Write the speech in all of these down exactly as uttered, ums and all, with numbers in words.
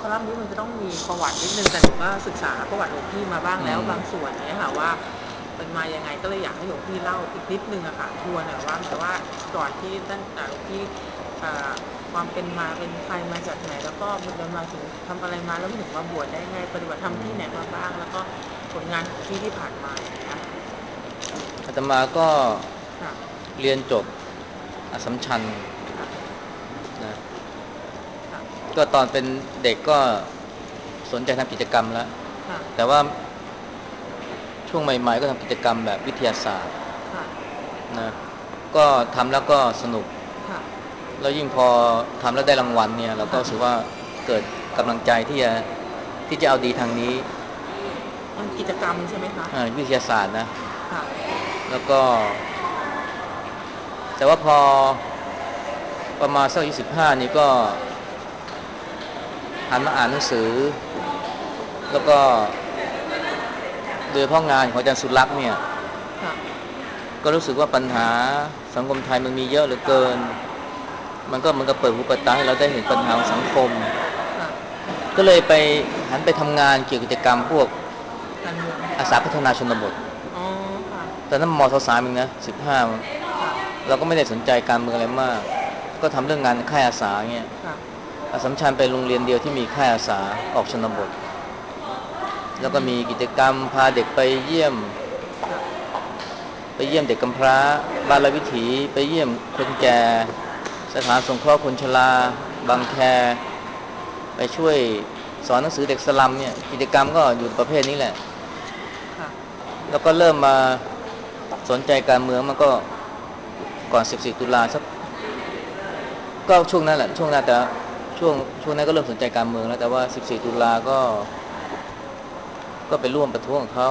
อลัมน์นี้มันจะต้องมีประวัตินิดนึงแต่หนูก็ศึกษาประวัติหลวงพี่มาบ้างแล้วบางส่วนเนี้ยค่ะว่าเป็นมายังไงก็เลยอยากให้หลวงพี่เล่าอีกนิดนึงอะค่ะทวนหน่อยว่าเหมือนกับว่าก่อนที่ตั้งแต่หลวงพี่ความเป็นมาเป็นใครมาจากไหนแล้วก็มาถึงทำอะไรมาแล้วถึงมาบวชได้ไงปฏิบัติธรรมที่ไหนมาบ้างแล้วก็ผลงานของพี่ที่ผ่านมาอย่างเงี้ยอาตมาก็เรียนจบอัสสัมชัญนะก็ตอนเป็นเด็กก็สนใจทำกิจกรรมแล้วแต่ว่าช่วงใหม่ๆก็ทำกิจกรรมแบบวิทยาศาสตร์นะก็ทำแล้วก็สนุกแล้วยิ่งพอทำแล้วได้รางวัลเนี่ยเราก็รู้สึกว่าเกิดกำลังใจที่จะที่จะเอาดีทางนี้กิจกรรมใช่ไหมคะวิทยาศาสตร์นะแล้วก็แต่ว่าพอประมาณสักอายุสิบห้านี่ก็หันมาอ่านหนังสือแล้วก็โดยเฉพาะงานของอาจารย์สุรักษ์เนี่ยก็รู้สึกว่าปัญหาสังคมไทยมันมีเยอะเหลือเกินมันก็เหมือนกับเปิดหูเปิดตาให้เราได้เห็นปัญหาของสังคมก็เลยไปหันไปทำงานเกี่ยวกับกิจกรรมพวกอาสาพัฒนาชนบทตอนนั้นม.สามเองนะสิบห้าเราก็ไม่ได้สนใจการเมืองอะไรมากก็ทำเรื่องงานค่ายอาสาเงี้ยอัสสัมชัญเป็นโรงเรียนเดียวที่มีค่ายอาสาออกชนบทแล้วก็มีกิจกรรมพาเด็กไปเยี่ยมไปเยี่ยมเด็กกำพร้าบ้านละวิถีไปเยี่ยมคนแก่สถานสงเคราะห์คนชราบางแคไปช่วยสอนหนังสือเด็กสลัมเนี่ยกิจกรรมก็อยู่ประเภทนี้แหละแล้วก็เริ่มมาสนใจการเมืองมันก็ก่อนสิบสี่ตุลาสักก็ช่วงนั้นแหละช่วงนั้นแต่ช่วงช่วงนั้นก็เริ่มสนใจการเมืองแล้วแต่ว่าสิบสี่ตุลาก็ก็ไปร่วมประท้วงของเขา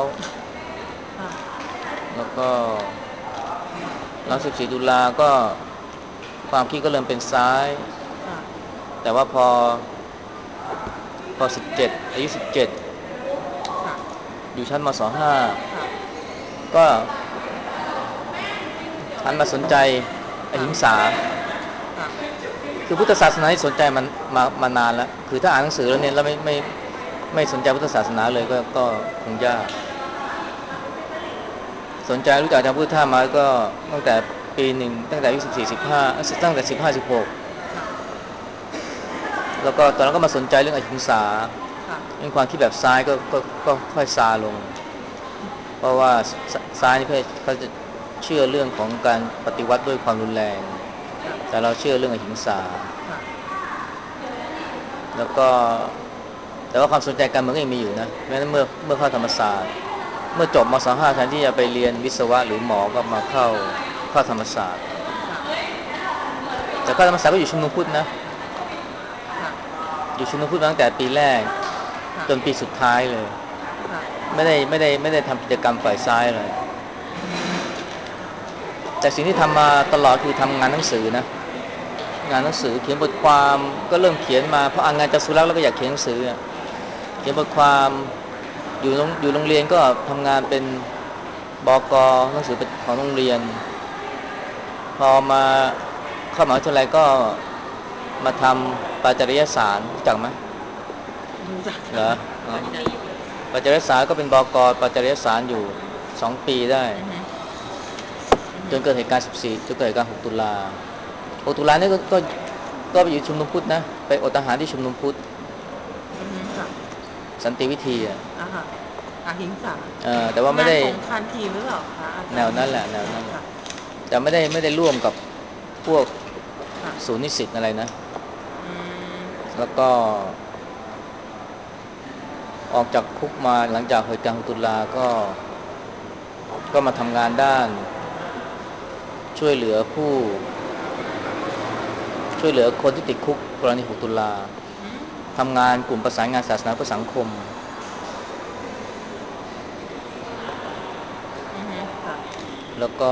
แล้วก็หลังสิบสี่ตุลาก็ความคิดก็เริ่มเป็นซ้ายแต่ว่าพอพอสิบเจ็ดอายุสิบเจ็ดอยู่ชั้นม.ห้าก็หันมาสนใจอหิงสาคือพุทธศาสนาที่สนใจมันมามานานแล้วคือถ้าอ่านหนังสือแล้วเนี่ยแล้วไม่ไม่ไม่สนใจพุทธศาสนาเลยก็ก็คงยากสนใจรู้จักอาจารย์พุทธทาสมาก็ตั้งแต่ปีหนึ่งตั้งแต่อายุสิบสี่สิบห้าตั้งแต่สิบห้าสิบหกแล้วก็ตอนนั้นก็มาสนใจเรื่องอหิงสาเรื่องความคิดแบบซ้ายก็ก็ก็ค่อยซาลงเพราะว่าซ้ายนี่เขาจะเชื่อเรื่องของการปฏิวัติด้วยความรุนแรงแต่เราเชื่อเรื่องอหิงสาแล้วก็แต่ว่าความสนใจการเมืองก็ยังมีอยู่นะแม้เมื่อเมื่อเข้าธรรมศาสตร์เมื่อจบม.ห้าแทนที่จะไปเรียนวิศวะหรือหมอก็มาเข้าเข้าธรรมศาสตร์แต่เข้าธรรมศาสตร์ก็อยู่ชุมนุมพุทธนะอยู่ชุมนุมพุทธตั้งแต่ปีแรกจนปีสุดท้ายเลยไม่ได้ไม่ได้ไม่ได้ทำกิจกรรมฝ่ายซ้ายเลยแต่สิ่งที่ทำมาตลอดคือทำงานหนังสือนะงานหนังสือเขียนบทความก็เริ่มเขียนมาเพราะอ่านงานจากสุรักษ์แล้วก็อยากเขียนหนังสือเขียนบทความอยู่โรงอยู่โรงเรียนก็ทำงานเป็นบก.หนังสือของโรงเรียนพอมาเข้ามหาวิทยาลัยก็มาทำปัจจัยสารรู้จักไหมรู้จักเหรอปัจจัยสารก็เป็นบก.ปัจจัยสารอยู่สองปีได้จนเกิดเหตุการณ์สิบสี่จนเกิดเหตุการณ์หกตุลาหกตุลานี่ก็ก็ก็ไปอยู่ชุมนุมพุทธนะไปอดอาหารที่ชุมนุมพุทธสันติวิธีอ่ะอหิงสาแต่ว่าไม่ได้งานของคานทีหรือเปล่าคะอาจารย์แนวนั้นแหละแนวนั้นแหละแต่ไม่ได้ไม่ได้ร่วมกับพวกศูนย์นิสิตอะไรนะแล้วก็ออกจากคุกมาหลังจากเหตุการณ์หกตุลาก็ก็มาทำงานด้านช่วยเหลือผู้ช่วยเหลือคนที่ติดคุกกรณีหกตุลาทำงานกลุ่มประสานงานศาสนาเพื่อสังคมแล้วก็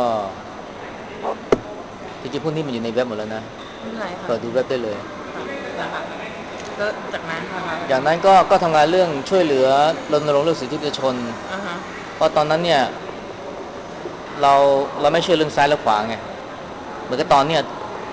จริงๆพวกนี้มันอยู่ในเว็บหมดแล้วนะเปิดดูเว็บได้เลยก็จากนั้นนะคะอย่างนั้นก็ก็ทำงานเรื่องช่วยเหลือรณรงค์เรื่องสิทธิมนุษยชนเพราะตอนนั้นเนี่ยเราเราไม่เชื่อเรื่องซ้ายและขวาไงเหมือนกับตอนเนี้ยคื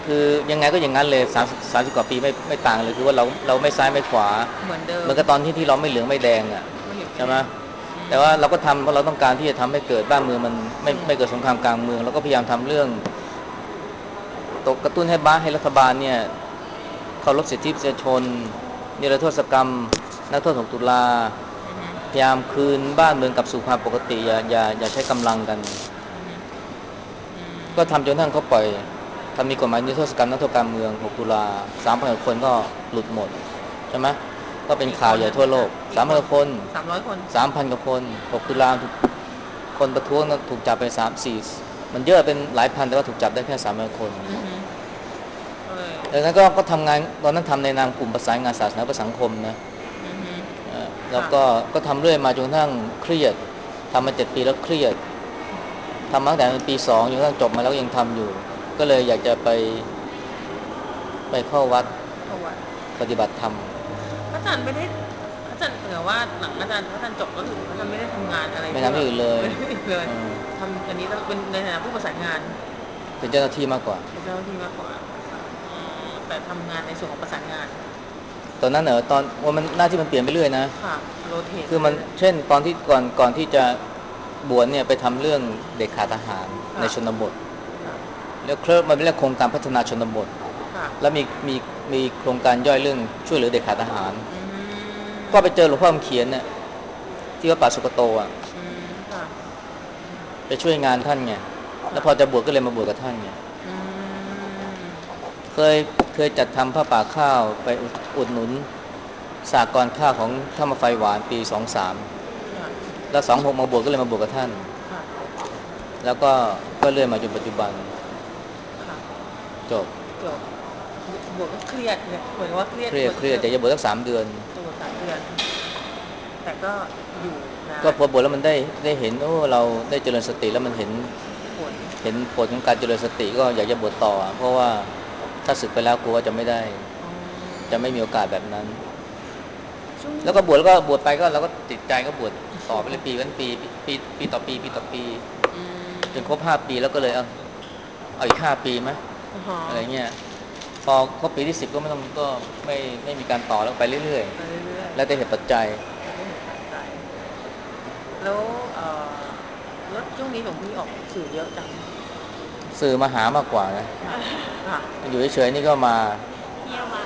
คือยังไงก็อย่างนั้นเลยสามสิบสามสิบกว่าปีไม่ไม่ต่างเลยคือว่าเราเราไม่ซ้ายไม่ขวาเหมือนเดิมเหมือนกับตอนที่ที่เราไม่เหลืองไม่แดงอ่ะไม่เหลืองไม่ใช่ไหมแดงอืแต่มว่าเราก็ทำเพราะเราต้องการที่จะทำให้เกิดบ้านเมืองมันสไม่งบไม่เกิดสงครามกลางเมืองเราก็พยายามทำเรื่องตกกระตุ้นให้บ้านให้รัฐบาลเนี่ยเคารพสิทธิมนุษยชนนิรโทษกรรมนักโทษหกตุลาอือฮึพยายามคืนบ้านเมืองกลับสู่ความปกติอย่าอย่าอย่าใช้กำลังกันอือฮึอืก็มทำจนทั้งเขาปล่อยทำมีกฎหมายนิรโทษกรรมนักโทษการเมืองหกตุลาสามพันคนก็หลุดหมดใช่ไหมก็เป็นกี่คข่าวใหญ่ทั่วโลกนนะกี่ครั้งกี่คนสามพันคนสามร้อยคนสามพันกว่าคนหกตุลาอ่าถูกคนประท้วงถูกจับไปสามสี่มันเยอะเป็นหลายพันแต่ว่าถูกจับได้แค่สามพันคนอือฮึก็เลยดังนั้นก็ก็ทำงานตอนนั้นทำในนามกลุ่มประสานงานศาสนาประสังคมนะอือฮึเอ่อแล้วค่ะก็ก็ทำเรื่อยมาจนกระทั่งเครียดทำมาเจ็ดปีแล้วเครียดทำมาตั้งแต่ปีสองจนกระทั่งจบมาแล้วก็ยังทำอยู่ก็เลยอยากจะไปไปเข้าวัดเข้าวัดปฏิบัติธรรมพระอาจารย์ไม่ได้พระอาจารย์เหมือนว่าหลังอาจารย์พระอาจารย์จบก็คือพระอาจารย์ไม่ได้ทำงานอะไรไม่ที่แบบทำที่อื่นเลยไม่ได้อีกเลยเออทำอันนี้เป็นในฐานะผู้ประสานงานเป็นเจ้าหน้าที่มากกว่าเป็นเจ้าหน้าที่มากกว่าอืมแต่ทำงานในส่วนของประสานงานตอนนั้นเออตอนว่ามันหน้าที่มันเปลี่ยนไปเรื่อยนะค่ะโรเทตคือมันไปเรื่อยเช่นตอนที่ก่อนก่อนที่จะบวชเนี่ยไปทำเรื่องเด็กขาดทหารๆในค่ะชนบทค่ะแล้วเคลิร์มันเป็นเรื่องโครงการพัฒนาชนบทค่ะแล้วมีมีมีโครงการย่อยเรื่องช่วยเหลือเด็กขาดทหารอืก็ไปเจอมหลวงพ่อคำเขียนเนี่ยที่วัดป่าสุกโตอ่ะอืมค่ะไปช่วยงานท่านไงแล้วค่ะพอจะบวชก็เลยมาบวชกับท่านไงอืมเคยเคยจัดทำผ้าป่าข้าวไปอุดอุดหนุนสากรณ์ข้าวของท่ามาไฟหวานปีสองสามค่ะแล้วสองหกมาบวชก็เลยมาบวชกับท่านค่ะแล้วก็ก็เลื่อยมาจนปัจจุบันค่ะจบจบบวกก็เครียดเนี่ยเหมือนว่าเครียเครียดดบวกเจอเครียดแต่จะบวชสักสามเดือนจะบวกสามเดือนแต่ก็อยู่นานก็พอบวชแล้วมันได้ได้เห็นโอ้เราได้เจริญสติแล้วมันเห็นผลเห็นผลของการเจริญสติก็อยากจะบวชต่อเพราะว่าถ้าศึกไปแล้วกลัวว่าจะไม่ได้อ๋อจะไม่มีโอกาสแบบนั้นช่วงนี้แล้วก็บวชแล้วก็บวชไปก็เราก็ติดใจก็บวชต่อไปเลยปีเป็นปีปีปีต่อปีปีต่อปีอืจนครบมห้าปีแล้วก็เลยเอาเอาอีกห้าปีไหมอ๋ออะไรเงี้ยพอครบปีที่สิบก็ไม่ต้องก็ไม่ไม่มีการต่อแล้วไปเรื่อยไปเรื่อยๆแล้วแต่เหตุปัจจัยๆแล้วก็เห็นปัจจัยแล้วเอ่อแล้วช่วงนี้หลวงพี่ออกสื่อเยอะจังสื่อมาหามากกว่านะค่ะอยู่เฉยๆนี่ก็มาเที่ยวมา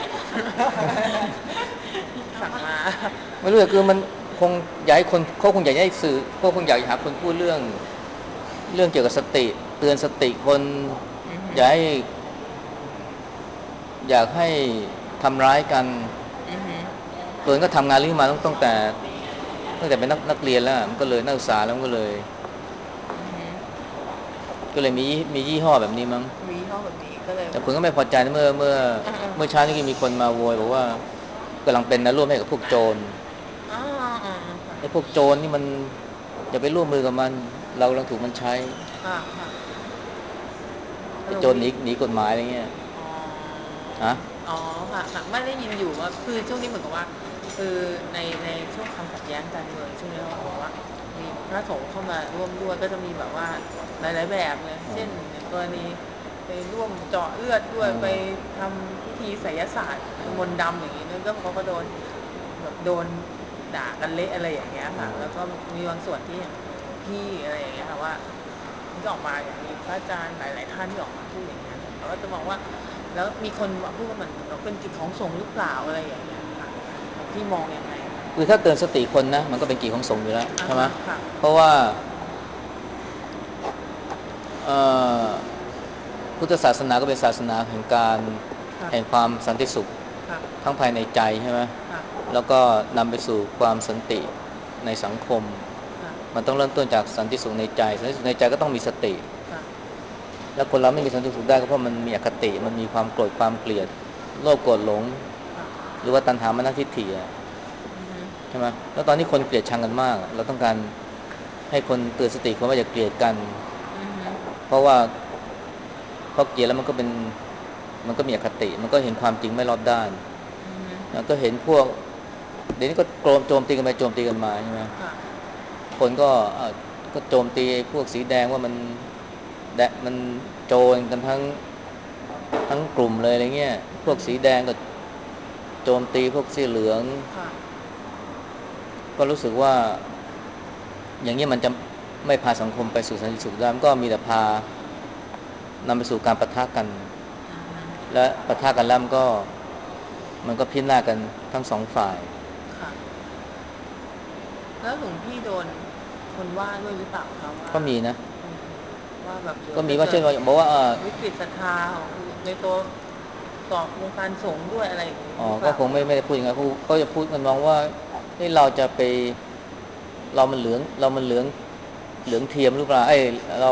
เอาสั่งมามาไม่รู้คือมันคงอยากให้คนเขาคงอยากให้สื่อเขาคงอยากหาคนพูดเรื่องเรื่องเกี่ยวกับสติเตือนสติคนอือฮึอยากให้อยากให้ทำร้ายกันอือฮึตัวเองก็ทำงานเรื่องนี้มาตั้งตั้งแต่ตั้งแต่เป็นนักนักเรียนแล้วมันก็เลยนักศึกษาแล้วมันก็เลยอือฮึก็เลยมีมียี่ห้อแบบนี้มั้งมีห้องแบบนี้ก็เลยแต่คนก็ไม่พอใจเมื่อเมื่ออ่าเมื่อเช้านี้ก็มีคนมาโวยบอกว่ากำลังเป็นแนวร่วมให้กับพวกโจรอ่าอ่าค่ะไอ้พวกโจรนี่มันอย่าไปร่วมมือกับมันเรากำลังถูกมันใช้ค่ะค่ะไอ้โจรหหลวงพี่นีหนีกฎหมายอะไรเงี้ยอ๋อฮะอ๋อค่ะค่ะไม่ได้ยินอยู่ว่าคือช่วงนี้เหมือนกับว่าคือในในช่วงความขัดแย้งการเมืองช่วงนี้เขาบอกว่ามีพระสงฆ์เข้ามาร่วมด้วยก็จะมีแบบว่าหลายๆแบบเลยอ๋อเช่นอย่างกรณีไปร่วมเจาะเลือดด้เอวยไปอทำพิธีไสยศาสตร์เอมนต์อดำอย่างนี้นั่นก็เขาก็โดนแบบโดนด่ากันเละอะไรอย่างเงี้ยเอค่ะอแล้วก็มีบางส่วนที่อย่างพี่อะไรอย่างเงี้ยค่ะว่าที่ออกมาอย่างมีพระอาจารย์หลาย ๆท่านที่ออกมาพูดอย่างเงี้ยเขาก็จะมองว่าแล้วมีคนมาพูดว่ามันเราเป็นกิจของสงฆ์หรือเปล่าอะไรอย่างเงี้ยค่ะหลวงพี่มองยังไงคะคือถ้าเตือนสติคนนะมันก็เป็นกิจของสงฆ์อยู่แล้วอ่าใช่ไหมฮะค่ะเพราะว่าเอ่อพุทธศาสนาก็เป็นศาสนาแห่งการค่ะแห่งความสันติสุขค่ะทั้งภายในใจใช่ไหมค่ะแล้วก็นำไปสู่ความสันติในสังคมค่ะมันต้องเริ่มต้นจากสันติสุขในใจสันติสุขในใจก็ต้องมีสติค่ะแล้วคนเราไม่มีสันติสุขได้ก็เพราะมันมีอคติมันมีความโกรธความเกลียดโลภโกรธหลงค่ะหรือว่าตัณหามานะทิฏฐิอะอือฮึใช่ไหมแล้วตอนนี้คนเกลียดชังกันมากเราต้องการให้คนเตือนสติคนว่าอย่าเกลียดกันอือฮึเพราะว่าพอเกลียดแล้วมันก็เป็นมันก็มีอคติมันก็เห็นความจริงไม่รอบด้านอือฮึแล้วก็เห็นพวกเดี๋ยวนี้ก็โจมโจมตีกันไปโจมตีกันมาใช่ไหมค่ะคนก็เอ่อก็โจมตีไอ้พวกสีแดงว่ามันแดะมันโจรกันทั้งทั้งกลุ่มเลยอะไรเงี้ยพวกสีแดงก็โจมตีพวกสีเหลืองก็รู้สึกว่าอย่างนี้มันจะไม่พาสังคมไปสู่สันติสุขได้มันก็มีแต่พานำไปสู่การปะทะกันและปะทะกันแล้วมันก็มันก็พินาศกันทั้งสองฝ่ายค่ะแล้วหลวงพี่โดนคนว่าด้วยหรือเปล่าคะว่าก็มีนะว่าแบบก็มีว่าเช่นว่าบอกว่าวิกฤตศรัทธาของในตัวต่อวงการสงฆ์ด้วยอะไรอย่างนี้อ๋อก็คงไม่ไม่ได้พูดอย่างนั้นเขาจะพูดกันมองว่าที่เราจะไปเรามันเหลืองเรามันเหลืองเหลืองเทียมหรือเปล่าไอ้เรา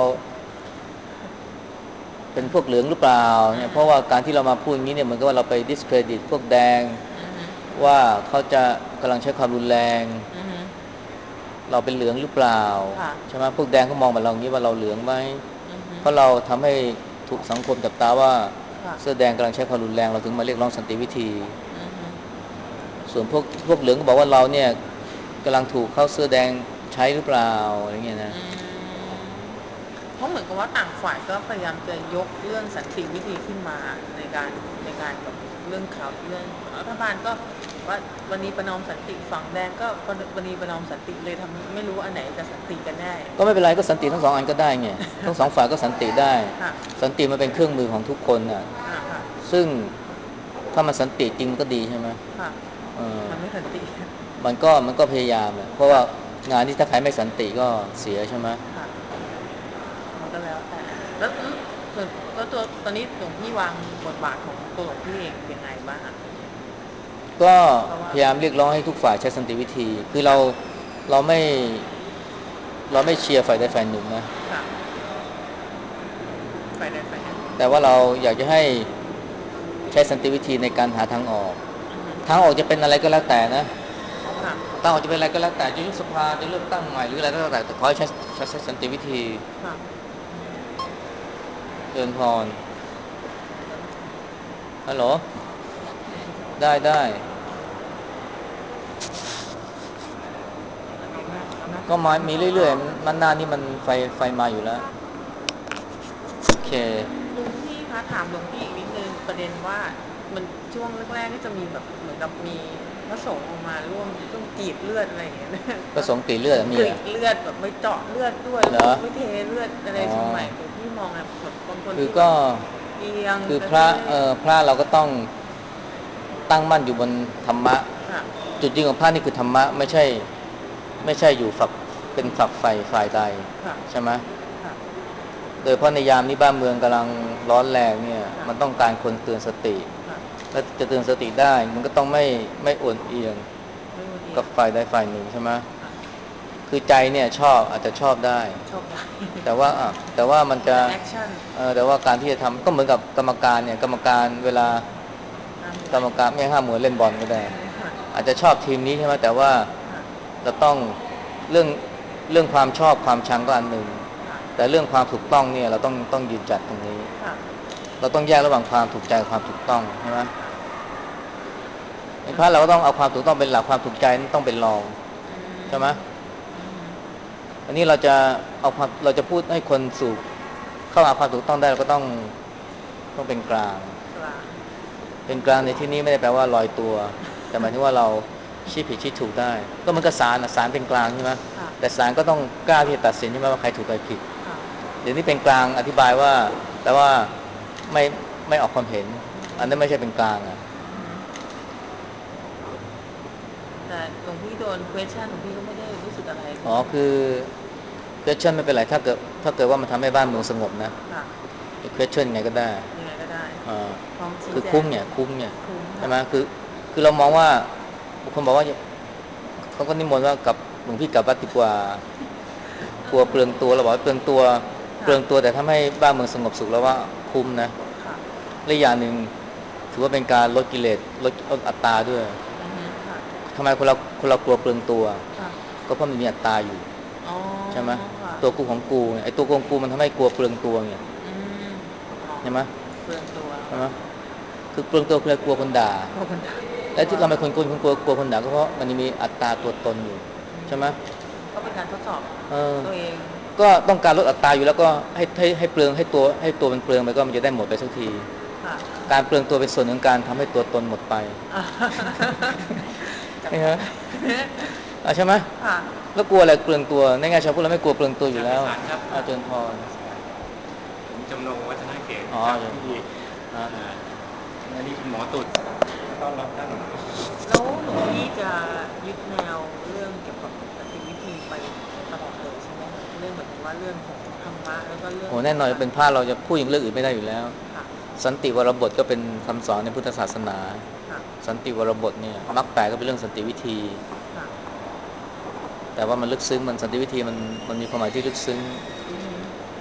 เป็นพวกเหลืองหรือเปล่าเนี่ยเพราะว่าการที่เรามาพูดอย่างนี้เนี่ยเหมือนกับว่าเราไป discredit พวกแดงว่าเขาจะกำลังใช้ความรุนแรงเราเป็นเหลืองหรือเปล่าใช่ไหมพวกแดงเขามองแบบเราอย่างนี้ว่าเราเหลืองไหมเพราะเราทำให้ถูกสังคมจับตาว่าเสื้อแดงกำลังใช้ความรุนแรงเราถึงมาเรียกร้องสันติวิธีส่วนพวกพวกเหลืองก็บอกว่าเราเนี่ยกำลังถูกเข้าเสื้อแดงใช้หรือเปล่าอะไรเงี้ยนะเพราะเหมือนกับว่าต่างฝ่ายก็พยายามจะยกเรื่องสันติวิธีขึ้นมาในการในการแบบเรื่องข่าวเรื่องรัฐบาลก็ว่าวันนี้ประนอมสันติฝั่งแดงก็วันนี้ประนอมสันติเลยทำไม่รู้อันไหนจะสันติกันแน่ก็ไม่เป็นไรก็สันติทั้งสองอันก็ได้ไงทั้งสองฝ่ายก็สันติได้สันติมันเป็นเครื่องมือของทุกคนน่ะซึ่งถ้ามันสันติจริงมันก็ดีใช่ไหมมันไม่สันติมันก็มันก็พยายามแหละเพราะว่างานที่ถ้าใครไม่สันติก็เสียใช่ไหมมันก็แล้วแต่แล้วแล้วตัวตอนนี้หลวงพี่วางบทบาทของตัวหลวงพี่เองยังไงบ้างก็พยายามเรียกร้องให้ทุกฝ่ายใช้สันติวิธีคือเราเราไม่เราไม่เชียร์ฝ่ายใดฝ่ายหนึ่งนะฝ่ายใดฝ่ายหนึ่งแต่ว่าเราอยากจะให้ใช้สันติวิธีในการหาทางออกทางออกจะเป็นอะไรก็แล้วแต่นะทางออกจะเป็นอะไรก็แล้วแต่จะยุบสภาจะเลือกตั้งใหม่หรืออะไรก็แล้วแต่แต่ขอให้ใช้ใช้สันติวิธีเชิญพรฮัลโหลได้ได้ก็มามีเรื่อยๆมันนานนี่มันไฟไฟมาอยู่แล้วโอเคหลวงพี่คะถามหลวงพี่อีกนิดนึงประเด็นว่ามันช่วงแรกๆก็จะมีแบบเหมือนกับมีพระสงฆ์ออกมาร่วมช่วงกรีดเลือดอะไรอย่างเงี้ยพระสงฆ์กรีดเลือดมีกรีดเลือดแบบไม่เจาะเลือดด้วยแล้วไม่เทเลือดอะไรทำไมหลวงพี่มองแบบบางคนที่แบบเอียงคือพระเอ่อพระเราก็ต้องตั้งมั่นอยู่บนธรรมะจุดยืนของพระนี่คือธรรมะไม่ใช่ไม่ใช่อยู่ฝักเป็นฝักใฝ่ฝ่ายใดใช่ไหมโดยเพราะในยามนี้บ้านเมืองกำลังร้อนแรงเนี่ยมันต้องการคนเตือนสติและจะเตือนสติได้มันก็ต้องไม่ไม่อ่อนเอียงกับฝ่ายใดฝ่ายหนึ่งใช่ไหมคือใจเนี่ยชอบอาจจะชอบได้แต่ว่าแต่ว่ามันจะเออแต่ว่าการที่จะทำก็เหมือนกับกรรมการเนี่ยกรรมการเวลากรรมการไม่ห้ามมวยเล่นบอลก็ได้อาจจะชอบทีมนี้ใช่ไหมแต่ว่าจะต้องเรื่องเรื่องความชอบความชังก็อันหนึ่งแต่เรื่องความถูกต้องเนี่ยเราต้องต้องยืนจัดตรงนี้เราต้องแยกระหว่างความถูกใจกับความถูกต้องใช่ไหมในพระเราก็ต้องเอาความถูกต้องเป็นหลักความถูกใจนั้นต้องเป็นรองใช่ไหมอันนี้เราจะเอาความเราจะพูดให้คนสู่เข้าหาความถูกต้องได้เราก็ต้องต้องเป็นกลางเป็นกลางในที่นี้ไม่ได้แปลว่าลอยตัวแต่หมายถึงว่าเราชี้ผิดชี้ถูกได้ก็มันก็ศาลศาลเป็นกลางใช่ไหมแต่ศาลก็ต้องกล้าที่จะตัดสินใช่ไหมว่าใครถูกใครผิดเดี๋ยวนี้เป็นกลางอธิบายว่าแปลว่าไม่ไม่ออกความเห็นอันนั้นไม่ใช่เป็นกลางอ่ะแต่หลวงพี่โดน question หลวงพี่ก็ไม่ได้รู้สึกอะไรอ๋อคือ question ไม่เป็นไรถ้าเกิดถ้าเกิดว่ามันทำให้บ้านเมืองสงบนะ question ไงก็ได้ยังไงก็ได้อ่าคือคุ้มเนี่ยคุ้มเนี่ยใช่ไหมคือคือเรามองว่าบุคคลบอกว่าเขาก็นิมนต์ว่ากลับหลวงพี่กลับวัดดีกว่ากลัวเปลืองตัวเราบอกเปลืองตัวเปลืองตัวแต่ทำให้บ้านเมืองสงบสุขแล้วว่าคุ้มนะและอย่างหนึ่งถือว่าเป็นการลดกิเลสลดลดอัตตาด้วยทำไมคนเราคนเรากลัวเปลืองตัวก็เพราะมันมีอัตตาอยู่ใช่ไหมตัวกูของกูไอ้ตัวกูของกูมันทำให้กลัวเปลืองตัวไงใช่ไหมเปลืองตัวใช่ไหมคือเปลืองตัวคืออะไรกลัวคนด่าและที่เราไม่คนกลัวคนกลัวกลัวคนด่าก็เพราะมันมีอัตตาตัวตนอยู่ใช่ไหมก็เป็นการทดสอบตัวเองก็ต้องการลดอัตราอยู่แล้วก็ให้ให้ให้เปลืองให้ตัวให้ตัวมันเปลืองไปก็มันจะได้หมดไปสักทีค่ะการเปลืองตัวเป็นส่วนหนึ่งของการทำให้ตัวตนหมดไปอ่า จับใช่ไหมได้อ่ะใช่ไหมค่ะแล้วกลัวอะไรเปลืองตัวในแง่ชาวพุทธเราไม่กลัวเปลืองตัวอยู่แล้วอาจารย์ครับอาเจริญพรผมจำนงวัฒนเขตอ๋อครับเจริญพที่รฮะอ่าอันนี้คุณหมอตุดต้อนรับท่านแล้วหลวงพี่จะยึดแนวเรื่องเกี่ยวกับสันติวิธีไปตลอดเลยใช่ไหมคะเรื่องหมายถึงว่าเรื่องของธรรมะแล้วก็เรื่องโอ้แน่นอนเป็นพระเราจะพูดอย่างเรื่องอื่นไม่ได้อยู่แล้วค่ะสันติวรบทก็เป็นคำสอนในพุทธศาสนาค่ะสันติวรบทเนี่ยมรรคแปดก็เป็นเรื่องสันติวิธีค่ะแต่ว่ามันลึกซึ้งมันสันติวิธีมันมันมีความหมายที่ลึกซึ้งอือฮึ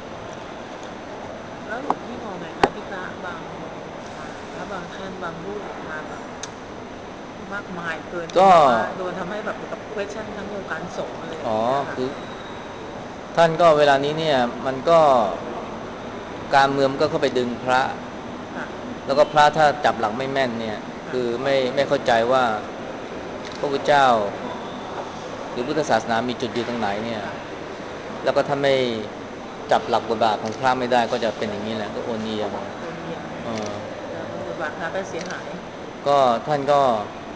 แล้วหลวงพี่มองไงคะที่พระบางองค์มาพระบางท่านบางรูปมาแบบมากมายเกินจนก็แบบว่าโดนทำให้แบบเหมือนกับ question ทั้งวงการสงฆ์อะไรอย่าอ๋องเงี้ยค่ะคือท่านก็เวลานี้เนี่ยมันก็การเมืองมันก็เข้าไปดึงพระค่ะแล้วก็พระถ้าจับหลักไม่แม่นเนี่ยคือไม่ไม่เข้าใจว่าพระพุทธเจ้าหรือพุทธศาสนามีจุดยืนตรงไหนเนี่ยค่ะแล้วก็ถ้าไม่จับหลักบทบาทของพระไม่ได้ก็จะเป็นอย่างนี้แหละก็โอนเอียงโดนเอียงเออแล้วบทบาทพระก็เสียหายก็ท่านก็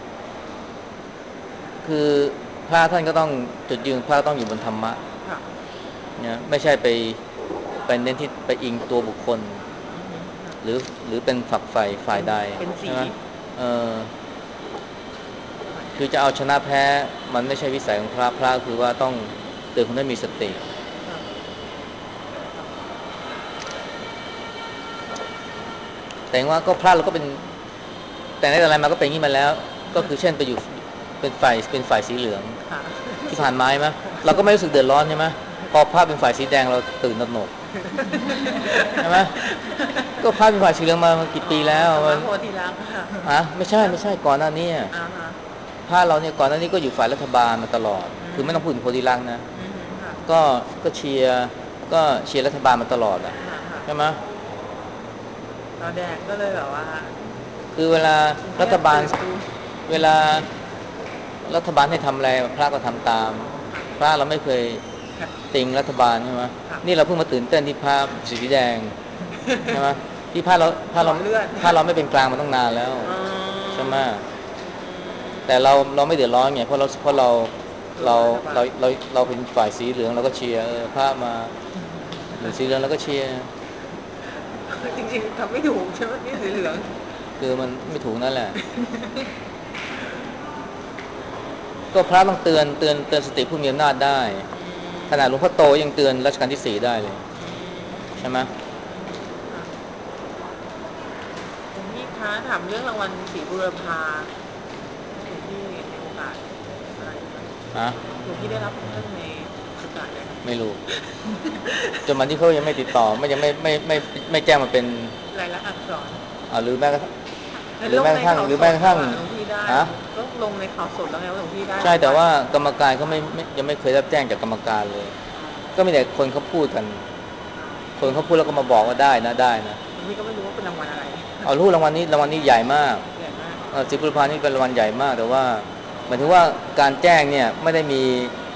คือพระท่านก็ต้องจุดยืนพระต้องอยู่บนธรรมะค่ะเนี่ยไม่ใช่ไปไปเน้นที่ไปอิงตัวบุคคลอือฮึค่ะหรือหรือเป็นฝักใฝ่ฝ่ายใดเป็นสีใช่ไหมเออค่ะคือจะเอาชนะแพ้มันไม่ใช่วิสัยของพระพระคือว่าต้องเตือนคนให้มีสติค่ะ ค่ะแต่ว่าก็พระเราก็เป็นแต่ในแต่ไรมาก็เป็นอย่างนี้มาแล้ว ก็คือเช่นไปอยู่เป็นฝ่ายเป็นฝ่ายสีเหลืองค่ะที่ผ่านมาใช่ไหมเราก็ไม่รู้สึกเดือดร้อนใช่ไหมพอพระเป็นฝ่ายสีแดงเราตื่นตระหนกใช่ไหมก็พระเป็นฝ่ายสีเหลืองมากี่ปีแล้วอ๋อธรรมัมะนโพธิลักษณ์ค่ะอ่ะไม่ใช่ไม่ใช่ก่อนหน้านี้อ่าฮะพระเราเนี่ยก่อนหน้านี้ก็อยู่ฝ่ายรัฐบาลมาตลอดอืมคือไม่ต้องพูดถึงโพธิลักษณ์นะอือฮึค่ะก็ก็เชียร์ก็เชียร์รัฐบาลมาตลอดอ่ะค่ะค่ะใช่ไหมตาแดงก็เลยแบบว่าคือเวลารัฐบาลตื่นตูมเวลารัฐบาลให้ทำอะไรพระก็ทำตามค่ะพระเราไม่เคยค่ะติงรัฐบาลใช่ไหมค่ะนี่เราเพิ่งมาตื่นเต้นที่พระสีแดงใช่ไหมที่พระเราพระเราหลอดเลือดพระเราไม่เป็นกลางมาตั้งนานแล้วอ๋อใช่ไหมอืมแต่เราเราไม่เดือดร้อนไงเพราะเราเพราะเราเรารัฐบาลเราเราเราเป็นฝ่ายสีเหลืองเราก็เชียร์เออพระมาอยู่สีเหลืองเราก็เชียร์จริงๆทำไม่ถูกใช่ไหมนี่สีเหลืองคือมันไม่ถูกนั่นแหละ ก็พระต้องเตือนเตือนเตือนสติผู้มีอำนาจได้อืมขนาดหลวงพ่อโตยังเตือนรัชกาลที่สี่ได้เลยอืมใช่ไหมค่ะหลวงพี่คะถามเรื่องรางวัลศรีบุรพาหลวงพี่มีโอกาสอะไรไหมคะฮะหลวงพี่ได้รับเรื่องในโอกาสอะไรคะไม่รู้ จนวันที่เขายังไม่ติดต่อไม่ยังไม่ไม่ไม่ไม่ไม่แจ้งมาเป็นรายลักษณ์อักษรอ่าหรือแม้กระทั่งเห็นหรือลงแม้กในระทั่งข่าวหรือสแม้ดกระแล้ทั่วงอะหลวงพี่ได้ฮะก็ลงในข่าวสดแล้วไงว่าหลวงพี่ได้ใช่แต่ว่ารางกรรมการเขาไม่ไม่ยังไม่เคยรับแจ้งจากกรรมการเลยอ๋อก็มีแต่คนเขาพูดกันอ๋อคนเขาพูดแล้วก็มาบอกว่าได้นะได้นะหลวงพี่ก็ไม่รู้ว่าเป็นรางวัลอะไรเอารู้รางวัลนี้รางวัลนี้ใหญ่มากใหญ่มากเออสิบบุรพานี่เป็นรางวัลใหญ่มากแต่ว่าหมายถึงว่าการแจ้งเนี่ยไม่ได้มี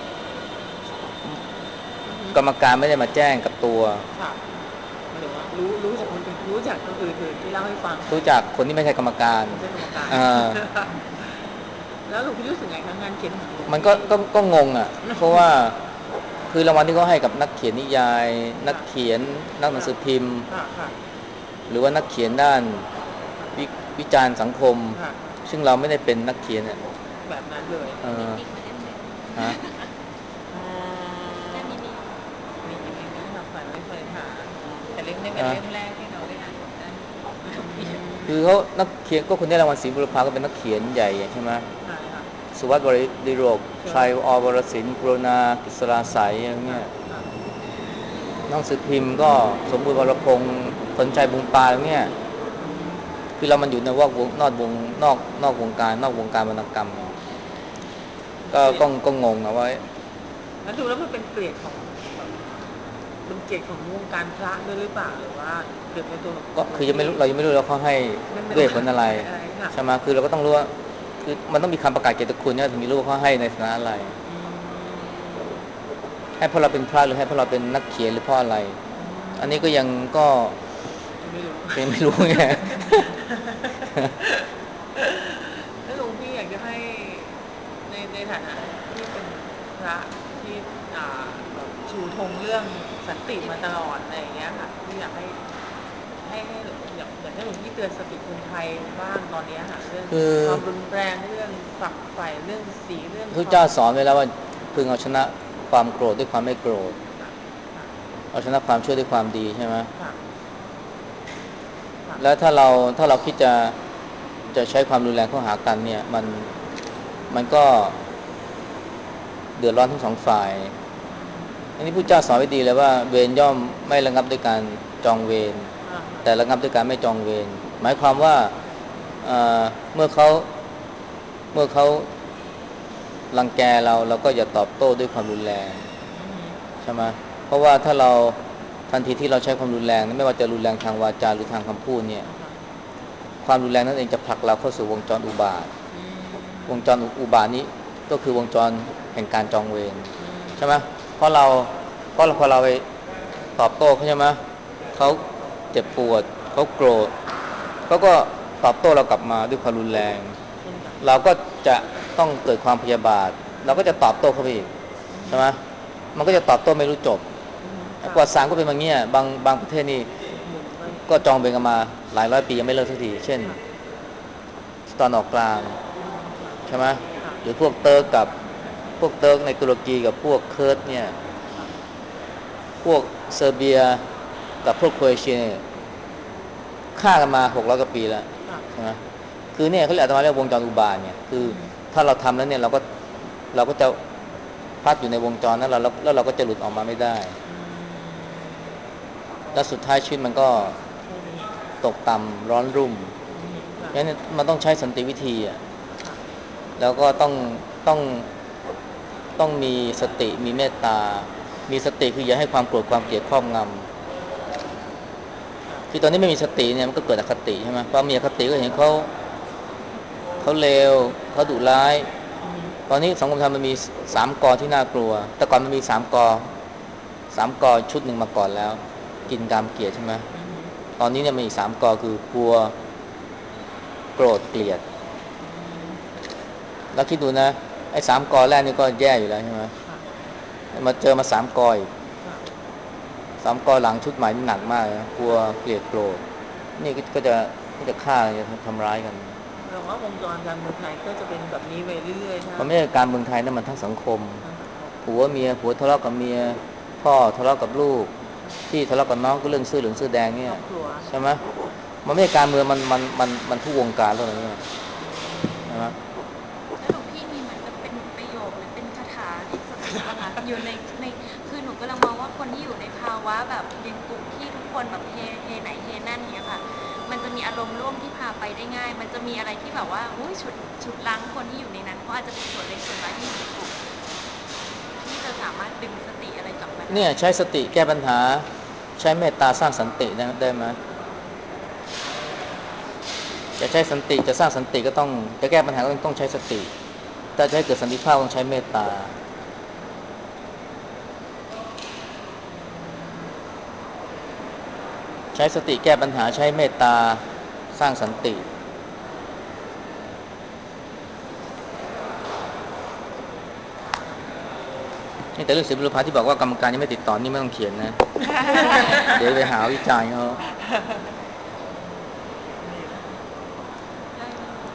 กรรมการไม่ได้มาแจ้งกับตัวค่ะหมายถึงว่ารู้รู้จากคนอื่นรู้จากคนอื่นๆที่เล่าให้ฟังรู้จักคนที่ไม่ใช่กรรมการไม่ใช่กรรมการอ่าแล้วหลวงพี่รู้สึกไงคะงานเขียนของหลวงมันก็พี่ก็ก็งงอ่ะ เพราะว่าคือรางวัลที่เขาให้กับนักเขียนนิยาย นักเขียนนักหนังสือพิมพ์ค่ะค่ะหรือว่านักเขียนด้านววิจารณ์สังคมค่ะซึ่งเราไม่ได้เป็นนักเขียนอ่ะแบบนั้นเลยเออฮะอ๋อมีมีมีมีมีค่ะฝ่ายไม่เคยค่ะแต่เล่มนี้เป็นเล่มแรกที่เราได้อ่านของท่านคือเขานักเขียนก็คนได้รางวัลศรีบุรพาก็เป็นนักเขียนใหญ่ใช่ไหมใช่ค่ะสุวัสดิ์บริดิโรกชัยอวรศิลป์กรุณากฤษราสายอย่างเงี้ยค่ะหนังสือพิมพ์ก็สมบูรณ์วรพงษ์สนใจบุงปลาอย่างเงี้ยคือเรามันอยู่ในวงนอกวงนอกนอกวงการนอกวงการวรรณกรรมก็ก็ก็งงนะว่าแล้วดูแล้วมันเป็นเกลียดของแบบเป็นเกลียดของวงการพระด้วยหรือเปล่าหรือว่าเกลียดในตัวก็คือยังไม่รู้เรายังไม่รู้เราเขาให้ด้วยผลอะไรอะไรค่ะใช่ไหมคือเราก็ต้องรู้ว่าคือมันต้องมีคำประกาศเกียรติคุณเนี่ยถึงมีรู้ว่าเขาให้ในฐานะอะไรอืมให้เพราะเราเป็นพระหรือให้เพราะเราเป็นนักเขียนหรือเพราะอะไร อันนี้ก็ยังก็ไม่รู้ก็ยังไม่รู้ไงแล้วหลวงพี่อยากจะให้ในในฐานะที่เป็นพระที่อ่าแบบชูธงเรื่องสันติมาตลอดอะไรอย่างเงี้ยค่ะที่อยากให้ให้ให้หลวงอยากอยากให้หลวงพี่เตือนสติคนไทยบ้างตอนนี้ค่ะเรื่องคือความรุนแรงเรื่องฝักใฝ่เรื่องสีเรื่องพระความเจ้าสอนไว้แล้วว่าพึงเอาชนะความโกรธด้วยความไม่โกรธค่ะค่ะเอาชนะความชั่วด้วยความดีใช่ไหมค่ะค่ะแล้วถ้าเราถ้าเราคิดจะจะใช้ความรุนแรงเข้าหากันเนี่ยมันมันก็เดือดร้อนทั้งสองฝ่ายอันนี้พระเจ้าสอนไว้ดีเลยว่าเวรย่อมไม่ระงับด้วยการจองเวรอ่าแต่ค่ะระงับด้วยการไม่จองเวรหมายความว่าเอ่อเมื่อเขาเมื่อเขารังแกเราเราก็อย่าตอบโต้ด้วยความรุนแรงอืมใช่ไหมเพราะว่าถ้าเราทันทีที่เราใช้ความรุนแรงไม่ว่าจะรุนแรงทางวาจาหรือทางคำพูดเนี่ยอ่าค่ะความรุนแรงนั้นเองจะผลักเราเข้าสู่วงจรอุบาทอืวงจมรอุบาทนี้ก็คือวงจรแห่งการจองเวรอืมใช่ไหมเพราะเราเพราะเราพอเราไปตอบโต้เขาใช่ไหมเขาเจ็บปวดเขาโกรธเขาก็ตอบโต้เรากลับมาด้วยความรุนแรงเช่นกันเราก็จะต้องเกิดความพยาบาทเราก็จะตอบโต้เขาไปอีกอืใช่ไหมมมันก็ค่ะจะตอบโต้ไม่รู้จบอืมค่ะประวัติศาสตร์ก็เป็นแบบนี้บางบางประเทศนี่หมุนไปก็จองเวรกันมาหลายร้อยปียังไม่เลิกสักทีเช่นค่ะตอนออกกลางอืมค่ะใช่ไหมค่ะหรือพวกเติร์กกับพวกเติร์กในตุรกีกับพวกเคิร์ดเนี่ยค่ะพวกเซอร์เบียกับพวกโครเอเชียเนี่ยฆ่ากันมาหกร้อยกว่าปีแล้วค่ะใช่ไหมคือเนี่ยเขาเรียกอาตมาเรียกวงจรอุบาทเนี่ยคืออืมถ้าเราทำแล้วเนี่ยเราก็เราก็จะพักอยู่ในวงจรนั้นเราแล้วแล้วเราก็จะหลุดออกมาไม่ได้อืมและสุดท้ายชีวิตมันก็ไม่มีตกต่ำร้อนรุ่มอืมค่ะเพราะฉะนั้นมันต้องใช้สันติวิธีอ่ะค่ะแล้วก็ต้องต้องต้องมีสติมีเมตตามีสติคืออย่าให้ความโกรธความเกลียดครอบงค่ะำคือตอนนี้ไม่มีสติเนี่ยมันก็เกิดอคติใช่ไหมพอมีอคติก็เห็นเขาเขาเลวเขาดุร้ายอืมตอนนี้สังคมไทยมันมีสามกอที่น่ากลัวแต่ก่อนมันมีสามกอสามกอชุดหนึ่งมาก่อนแล้วกินกามเกลียดใช่ไหมอืมตอนนี้เนี่ยมีอีกสามกอคือกลัวโกรธเกลียดอืมแล้วคิดดูนะไอ้สามกอแรกนี่ก็แย่อยู่แล้วใช่ไหมค่ะมาเจอมาสามกออีกค่ะสามกอหลังชุดใหม่นี่หนักมากนะกลัวเกลียดโกรธนี่ก็จะก็จะฆ่าจะทำร้ายกันแปลว่าวงจรการเมืองไทยก็จะเป็นแบบนี้ไปเรื่อยๆถ้ามันไม่ใช่การเมืองไทยนะมันทั้งสังคมทางสังคมผัวเมียผัวทะเลาะกับเมียพ่อทะเลาะกับลูกพี่ทะเลาะกับน้องก็เรื่องเสื้อเหลืองเสื้อแดงเนี่ยครอบครัวใช่ไหมมันไม่ใช่การเมืองมันมันมันมันทุกวงการแล้วเนี่ยอืใช่ไหมมแล้วหลวงพี่มีเหมือนกับเป็นประโยคหรือเป็นคาถาเรียกสติป่ะคะอยู่ในในคือหนูกำลังมองว่าคนที่อยู่ในภาวะแบบอย่างกลุ่มที่ทุกคนแบบเฮเฮไหนเฮนั่นเนี้ยค่ะมันจะมีอารมณ์ร่วมที่พาไปได้ง่ายมันจะมีอะไรที่แบบว่าอุ้ยฉุดฉุดล้างคนที่อยู่ในนั้นเขาอาจจะเป็นส่วนเล็กส่วนน้อยที่อยู่ในกลุ่มที่จะสามารถดึงสติอะไรกลับมาได้เนี่ยใช้สติแก้ปัญหาใช้เมตตาสร้างสันติได้ได้ไหมจะใช้สันติจะสร้างสันติก็ต้องจะแก้ปัญหาก็ต้องใช้สติแต่จะให้เกิดสันติภาพต้องใช้เมตตาใช้สติแก้ปัญหาใช้เมตตาสร้างสันติแต่เรื่องศิลปะที่บอกว่ากรรมการยังไม่ติดต่อนี่ไม่ต้องเขียนนะเดี๋ยวไปหาวิจารณ์เขานี่นะคะแล้ว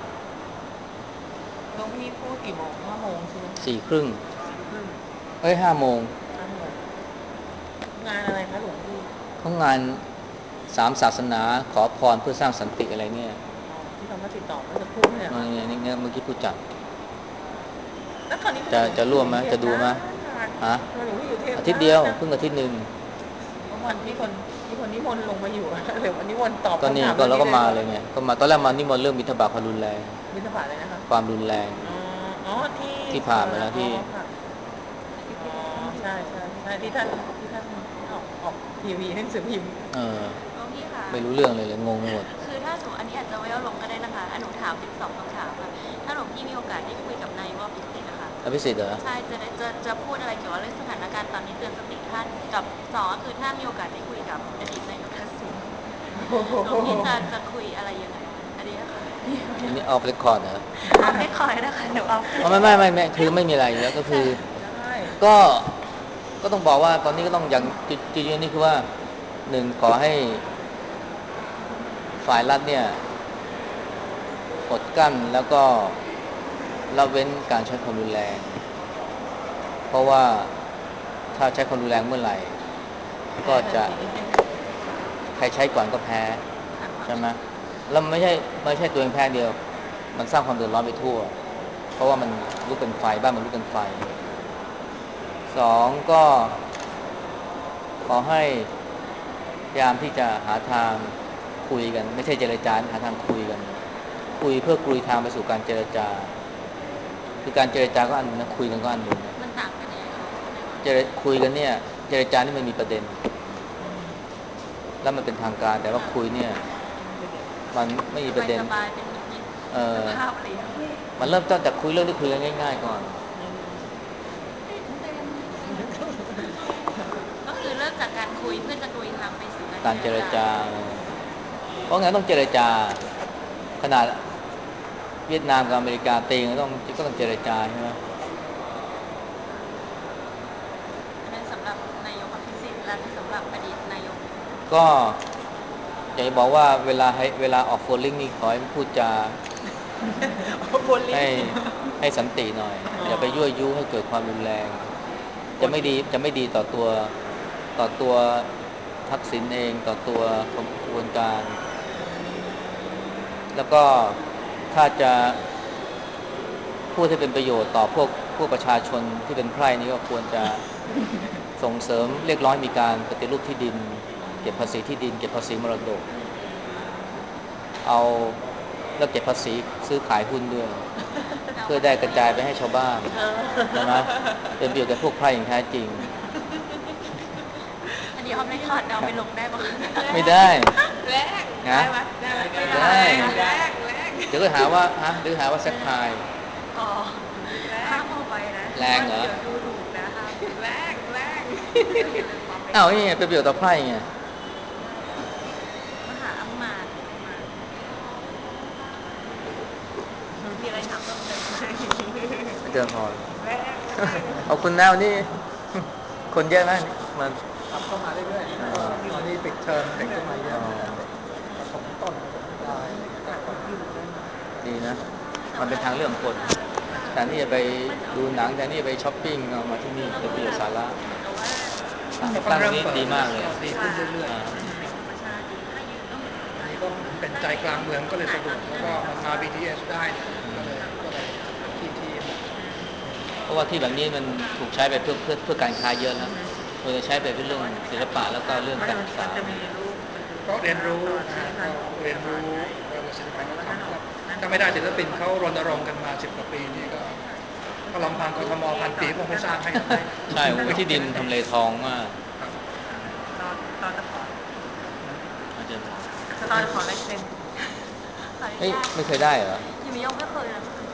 หลวงพี่พูดกี่โมงห้าโมงใช่ไหมสี่ครึ่งสี่ครึ่งเอ้ยห้าโมงห้าโมงงานอะไรคะหลวงพี่เขางานสามศาสนาขอพรเพื่อสร้างสันติอะไรเนี่ยอ๋อที่เขามาติดต่อเมื่อสักครู่เนี่ยค่ะนี่นี่เมื่อกี้ผู้จัดแล้วคราวนี้ทำไมจะหลวงพี่อยู่กรุจะร่วมไหมงเทพนาจะดูไหมนนานฮะทำไมหลวงพี่อยู่เทพอาทิตย์เดีนานนะยวเพิ่งอาทิตย์หนึ่งเมื่อวันที่คนที่คนนิมนต์ลงมาอยู่หรือวันนิมนต์ตอบก็คำนี่ถามเรื่องก็เราก็นี้เลยหรือเปล่ามาเลยไงก็มาตอนแรกมานี่มาเรื่องบิณฑบาตความรุนแรงบิณฑบาตเลยนะคะความรุนแรงอ๋ออ๋อที่ที่เอ่ผ่านมาออ๋อแล้วที่ค่ะอาทิตย์อ๋อที่แล้วต้องหยุดใช่ใช่ใช่ที่ท่านที่ท่านออกออกทีวีหนังสือพิมพ์เออหลวงพี่ค่ะไม่รู้เรื่องเลยเลยงงไปหมดคือถ้าสมมติอันนี้อาจจะไม่เอาลงก็ได้นะคะอันหนูถามเป็นสองคำถามค่ะถ้าหลวงพี่มีโอกาสได้คุยกับนายกอภิสิทธิ์นะคะอภิสิทธิ์เหรอใช่จะได้จะจะพูดอะไรเกี่ยวกับเรื่องสถานการณ์ตอนนี้เตือนสติท่านกับสองก็คือถ้ามีโอกาสได้คุยกับอดีตนายกทักษิณหลวงพี่จะจะคุยอะไรยังไงอันนี้ค่ะอันนี้ออฟเรคคอร์ดเหรอเอาไม่คอยนะคะหนูเอาอ๋อไม่ไม่ไม่ไม่คือไม่มีอะไรอยู่แล้วก็คือได้ก็ก็ต้องบอกว่าตอนนี้ก็ต้องอย่างจุดจุดยืนนี่คือว่าหนึ่งขอให้ฝ่ายรัฐเนี่ยอดกั้นแล้วก็ละเว้นการใช้ความรุนแรงเพราะว่าถ้าใช้ความรุนแรงเมื่อไหร่ก็จะใครใช้ก่อนก็แพ้ใช่ไหมแล้วมันไม่ใช่ไม่ใช่ตัวเองแพ้เดียวมันสร้างความเดือดร้อนไปทั่วเพราะว่ามันลุกเป็นไฟบ้านมันลุกเป็นไฟสองก็ขอให้พยายามที่จะหาทางคุยกันไม่ใช่เจรจาหาทางคุยกันคุยเพื่อกลุยทางไปสู่การเจรจาคือการเจรจาก็อันนึงนะคุยกันก็อันนึงมันต่างกันยังไงคะเจรคุยกันเนี่ยเจรจานี่มันมีประเด็นแล้วมันเป็นทางการแต่ว่าคุยเนี่ยมันไม่มีประเด็นสบายๆเป็นมิตรเออสภาพอะไรอย่างเงี้ยมันเริ่มต้นจากคุยเรื่องที่คุยกันง่ายๆก่อนก็คือเริ่มจากการคุยเพื่อจะกลุยทางไปสู่การการเจเจรจารจาเพราะงั้นต้องเจรจาขนาดเวียดนามกับอเมริกาตีกันต้องก็ต้องเจรจาใช่ไหมอันนั้นสำหรับนายกอภิสิทธิ์และสำหรับอดีตนายกก็อยากจะบอกว่าเวลาให้เวลาออกโฟลลิ่งนี่ขอให้พูดจาให้ให้สันติหน่อยอย่าไปยั่วยุให้เกิดความรุนแรงจะไม่ดีจะไม่ดีต่อตัวต่อตัวทักษิณเองต่อตัวกระบวนการแล้วก็ถ้าจะพูดให้เป็นประโยชน์ต่อพวกพวกประชาชนที่เป็นไพร่นี้ก็ควรจะส่งเสริมเรียกร้องมีการปฏิรูปที่ดินเก็บภาษีที่ดินเก็บภาษีมรดกเอาแล้วเก็บภาษีซื้อขายหุ้นด้วยเพื่อได้กระจายไปให้ชาวบ้านใช่ไหมเป็นประโยชน์แก่พวกไพร่อย่างแท้จริงอันนี้ออฟเรคคอร์ดเอาไปลงได้ปะไม่ได้แรงนะได้ไหมได้ไหมไม่ได้ได้แรงแรงเดี๋ยวก็หาว่าฮะเดี๋ยวหาว่าแซคไทยอ๋อห้ามเอาไปนะแรงเหรอเดี๋ยวดูถูกนะห้ามแรงแรงอ้าวนี่ไงเป็นประโยชน์ต่อไพร่ไงมหาอำมาตย์มามีอะไรถามเพิ่มเติมไหมเจอพอแรงแรงเอาคุณแนวนี่คนเยอะไหมนี่มันครับเข้ามาเรื่อยๆก็ตอนนี้ปิดเทอมเด็กก็มาเยอะเหมือนกันเด็กประถมต้นประถมปลายอะไรเงี้ยก็เข้ามาดีนะมันเป็นทางเรื่องของคนแต่นี่จะไปดูหนังแต่นี่จะไปช้อปปิ้งเอามาที่นี่เป็นประโยชน์สาระก็เพิ่ตั้งตรงงเริ่มเปิดนี้ดีมากเลยก็ดีขึ้นเรื่อยๆอันนี้ก็เหมือนเป็นใจกลางเมืองก็เลยสะดวกแล้วก็มันมา บี ที เอส ได้เนี่ยก็เลยก็เลยที่ที่เหมาะเพราะว่าที่แบบนี้มันถูกใช้ไปเพื่อเพื่อเพื่อการค้าเยอะแล้วควรจะใช้ไปเพื่อเรื่องศิลปะแล้วก็เรื่องการศึกษาก็เรียนรู้นะฮะก็เรียนรู้เรื่องศิลปะวัฒนธรรมก็ถ้าไม่ได้ศิลปินเขารณรงค์กันมาสิบกว่าปีนี่ก็ก็ลำพังกทมพันปีคงไม่สร้างให้กันใช่โอ้ที่ดินทำเลทองมากตอนตอนจะขออาจารย์พอตอนขอลายเซ็นเอ้ยไม่เคยได้เหรออยู่ยังไม่เคยเลย